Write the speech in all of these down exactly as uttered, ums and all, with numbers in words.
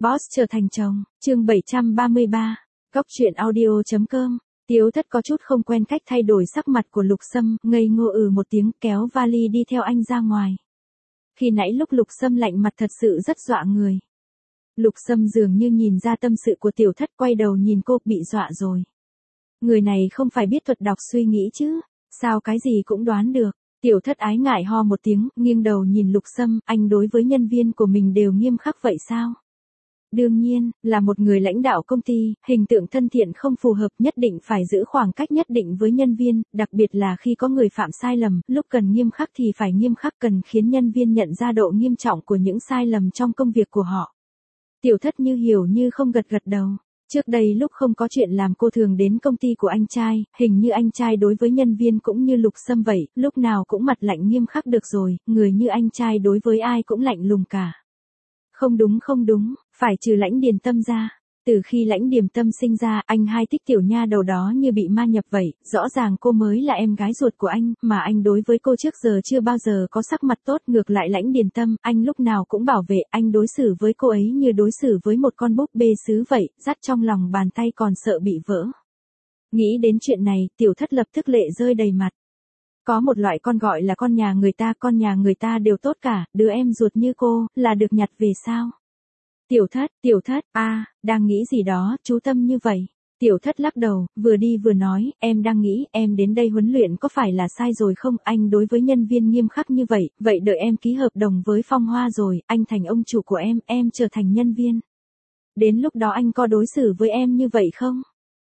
Boss trở thành chồng, chương bảy trăm ba mươi ba, Góc truyện audio chấm com. Tiếu Thất có chút không quen cách thay đổi sắc mặt của Lục Sâm, ngây ngô ừ một tiếng kéo vali đi theo anh ra ngoài. Khi nãy lúc Lục Sâm lạnh mặt thật sự rất dọa người. Lục Sâm dường như nhìn ra tâm sự của Tiểu Thất, quay đầu nhìn cô, bị dọa rồi. Người này không phải biết thuật đọc suy nghĩ chứ, sao cái gì cũng đoán được. Tiểu Thất ái ngại ho một tiếng, nghiêng đầu nhìn Lục Sâm, anh đối với nhân viên của mình đều nghiêm khắc vậy sao? Đương nhiên, là một người lãnh đạo công ty, hình tượng thân thiện không phù hợp, nhất định phải giữ khoảng cách nhất định với nhân viên, đặc biệt là khi có người phạm sai lầm, lúc cần nghiêm khắc thì phải nghiêm khắc, cần khiến nhân viên nhận ra độ nghiêm trọng của những sai lầm trong công việc của họ. Tiểu Thất như hiểu như không gật gật đầu. Trước đây lúc không có chuyện làm cô thường đến công ty của anh trai, hình như anh trai đối với nhân viên cũng như Lục Sâm vậy, lúc nào cũng mặt lạnh nghiêm khắc được rồi, người như anh trai đối với ai cũng lạnh lùng cả. Không đúng không đúng, phải trừ Lãnh Điền Tâm ra. Từ khi Lãnh Điềm Tâm sinh ra, anh hai thích tiểu nha đầu đó như bị ma nhập vậy, rõ ràng cô mới là em gái ruột của anh, mà anh đối với cô trước giờ chưa bao giờ có sắc mặt tốt, ngược lại Lãnh Điền Tâm, anh lúc nào cũng bảo vệ, anh đối xử với cô ấy như đối xử với một con búp bê sứ vậy, dắt trong lòng bàn tay còn sợ bị vỡ. Nghĩ đến chuyện này, Tiểu Thất lập tức lệ rơi đầy mặt. Có một loại con gọi là con nhà người ta, con nhà người ta đều tốt cả, đứa em ruột như cô, là được nhặt về sao? Tiểu Thất, Tiểu Thất, a, à, đang nghĩ gì đó, chú tâm như vậy. Tiểu Thất lắc đầu, vừa đi vừa nói, em đang nghĩ, em đến đây huấn luyện có phải là sai rồi không? Anh đối với nhân viên nghiêm khắc như vậy, vậy đợi em ký hợp đồng với Phong Hoa rồi, anh thành ông chủ của em, em trở thành nhân viên. Đến lúc đó anh có đối xử với em như vậy không?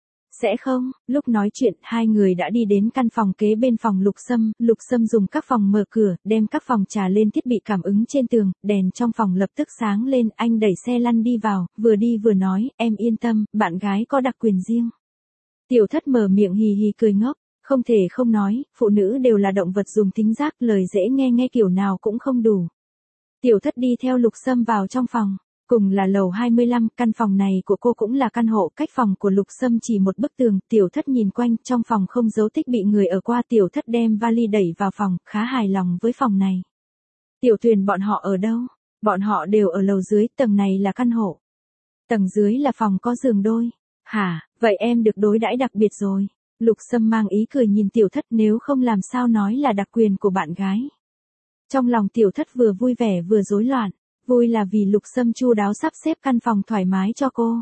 Sẽ không. Lúc nói chuyện, hai người đã đi đến căn phòng kế bên phòng Lục Sâm, Lục Sâm dùng các phòng mở cửa, đem các phòng trà lên thiết bị cảm ứng trên tường, đèn trong phòng lập tức sáng lên, anh đẩy xe lăn đi vào, vừa đi vừa nói, em yên tâm, bạn gái có đặc quyền riêng. Tiểu Thất mở miệng hì hì cười ngốc, không thể không nói, phụ nữ đều là động vật dùng thính giác, lời dễ nghe nghe kiểu nào cũng không đủ. Tiểu Thất đi theo Lục Sâm vào trong phòng. Cùng là lầu hai mươi lăm, căn phòng này của cô cũng là căn hộ, cách phòng của Lục Sâm chỉ một bức tường, Tiểu Thất nhìn quanh, trong phòng không dấu tích bị người ở qua, Tiểu Thất đem vali đẩy vào phòng, khá hài lòng với phòng này. Tiểu Tuyền bọn họ ở đâu? Bọn họ đều ở lầu dưới, tầng này là căn hộ. Tầng dưới là phòng có giường đôi. Hả, vậy em được đối đãi đặc biệt rồi. Lục Sâm mang ý cười nhìn Tiểu Thất, nếu không làm sao nói là đặc quyền của bạn gái. Trong lòng Tiểu Thất vừa vui vẻ vừa rối loạn. Vui là vì Lục Sâm chu đáo sắp xếp căn phòng thoải mái cho cô.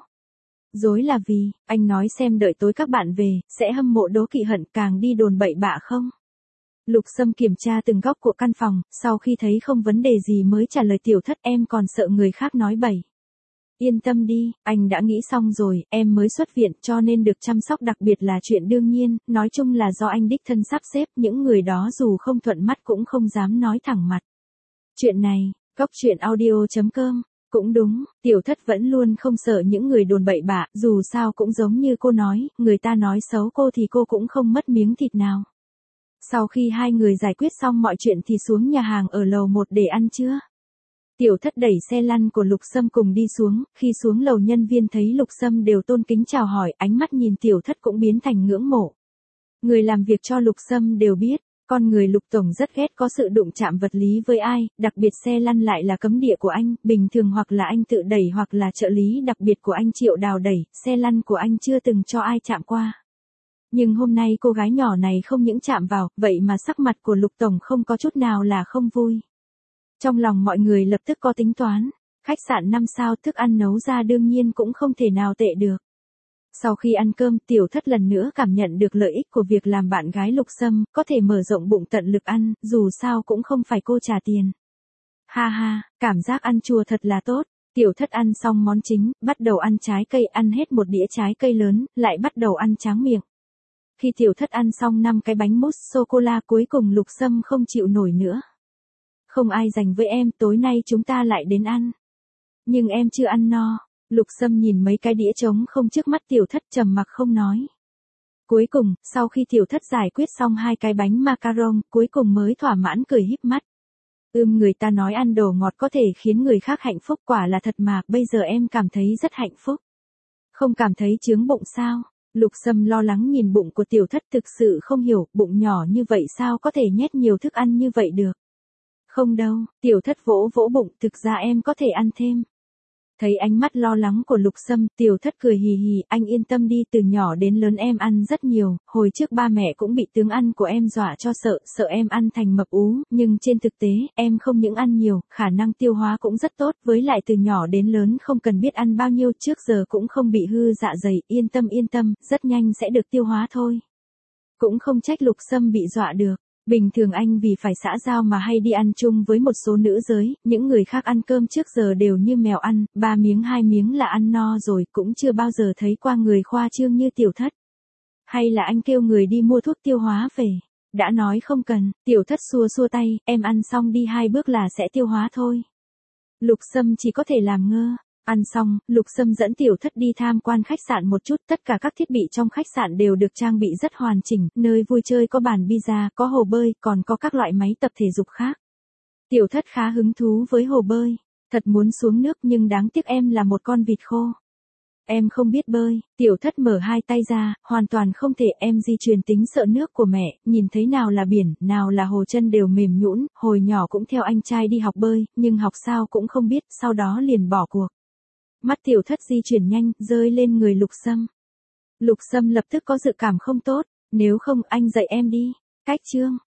Dối là vì, anh nói xem đợi tối các bạn về, sẽ hâm mộ đố kỵ hận càng đi đồn bậy bạ không? Lục Sâm kiểm tra từng góc của căn phòng, sau khi thấy không vấn đề gì mới trả lời Tiểu Thất, em còn sợ người khác nói bậy. Yên tâm đi, anh đã nghĩ xong rồi, em mới xuất viện cho nên được chăm sóc đặc biệt là chuyện đương nhiên, nói chung là do anh đích thân sắp xếp, những người đó dù không thuận mắt cũng không dám nói thẳng mặt. Chuyện này, Góc truyện audio chấm com, cũng đúng, Tiểu Thất vẫn luôn không sợ những người đồn bậy bạ, dù sao cũng giống như cô nói, người ta nói xấu cô thì cô cũng không mất miếng thịt nào. Sau khi hai người giải quyết xong mọi chuyện thì xuống nhà hàng ở lầu một để ăn trưa. Tiểu Thất đẩy xe lăn của Lục Sâm cùng đi xuống, khi xuống lầu nhân viên thấy Lục Sâm đều tôn kính chào hỏi, ánh mắt nhìn Tiểu Thất cũng biến thành ngưỡng mộ. Người làm việc cho Lục Sâm đều biết. Con người Lục Tổng rất ghét có sự đụng chạm vật lý với ai, đặc biệt xe lăn lại là cấm địa của anh, bình thường hoặc là anh tự đẩy hoặc là trợ lý đặc biệt của anh Triệu Đào đẩy, xe lăn của anh chưa từng cho ai chạm qua. Nhưng hôm nay cô gái nhỏ này không những chạm vào, vậy mà sắc mặt của Lục Tổng không có chút nào là không vui. Trong lòng mọi người lập tức có tính toán, khách sạn năm sao thức ăn nấu ra đương nhiên cũng không thể nào tệ được. Sau khi ăn cơm, Tiểu Thất lần nữa cảm nhận được lợi ích của việc làm bạn gái Lục Sâm, có thể mở rộng bụng tận lực ăn, dù sao cũng không phải cô trả tiền. Ha ha, cảm giác ăn chua thật là tốt. Tiểu Thất ăn xong món chính, bắt đầu ăn trái cây, ăn hết một đĩa trái cây lớn, lại bắt đầu ăn tráng miệng. Khi Tiểu Thất ăn xong năm cái bánh mousse sô-cô-la cuối cùng Lục Sâm không chịu nổi nữa. Không ai dành với em, tối nay chúng ta lại đến ăn. Nhưng em chưa ăn no. Lục Sâm nhìn mấy cái đĩa trống không trước mắt Tiểu Thất trầm mặc không nói. Cuối cùng, sau khi Tiểu Thất giải quyết xong hai cái bánh macaron, cuối cùng mới thỏa mãn cười híp mắt. Ưm người ta nói ăn đồ ngọt có thể khiến người khác hạnh phúc, quả là thật mà, bây giờ em cảm thấy rất hạnh phúc. Không cảm thấy chướng bụng sao? Lục Sâm lo lắng nhìn bụng của Tiểu Thất, thực sự không hiểu, bụng nhỏ như vậy sao có thể nhét nhiều thức ăn như vậy được. Không đâu, Tiểu Thất vỗ vỗ bụng, thực ra em có thể ăn thêm. Thấy ánh mắt lo lắng của Lục Sâm, Tiểu Thất cười hì hì, anh yên tâm đi, từ nhỏ đến lớn em ăn rất nhiều, hồi trước ba mẹ cũng bị tướng ăn của em dọa cho sợ, sợ em ăn thành mập ú, nhưng trên thực tế, em không những ăn nhiều, khả năng tiêu hóa cũng rất tốt, với lại từ nhỏ đến lớn không cần biết ăn bao nhiêu, trước giờ cũng không bị hư dạ dày, yên tâm yên tâm, rất nhanh sẽ được tiêu hóa thôi. Cũng không trách Lục Sâm bị dọa được. Bình thường anh vì phải xã giao mà hay đi ăn chung với một số nữ giới, những người khác ăn cơm trước giờ đều như mèo ăn, ba miếng hai miếng là ăn no rồi, cũng chưa bao giờ thấy qua người khoa trương như Tiểu Thất. Hay là anh kêu người đi mua thuốc tiêu hóa về? Đã nói không cần, Tiểu Thất xua xua tay, em ăn xong đi hai bước là sẽ tiêu hóa thôi. Lục Sâm chỉ có thể làm ngơ. Ăn xong, Lục Sâm dẫn Tiểu Thất đi tham quan khách sạn một chút, tất cả các thiết bị trong khách sạn đều được trang bị rất hoàn chỉnh, nơi vui chơi có bàn pizza, có hồ bơi, còn có các loại máy tập thể dục khác. Tiểu Thất khá hứng thú với hồ bơi, thật muốn xuống nước nhưng đáng tiếc em là một con vịt khô. Em không biết bơi, Tiểu Thất mở hai tay ra, hoàn toàn không thể, em di truyền tính sợ nước của mẹ, nhìn thấy nào là biển, nào là hồ chân đều mềm nhũn, hồi nhỏ cũng theo anh trai đi học bơi, nhưng học sao cũng không biết, sau đó liền bỏ cuộc. Mắt Tiểu Thất di chuyển nhanh, rơi lên người Lục Sâm. Lục Sâm lập tức có dự cảm không tốt, nếu không anh dạy em đi. Cách chương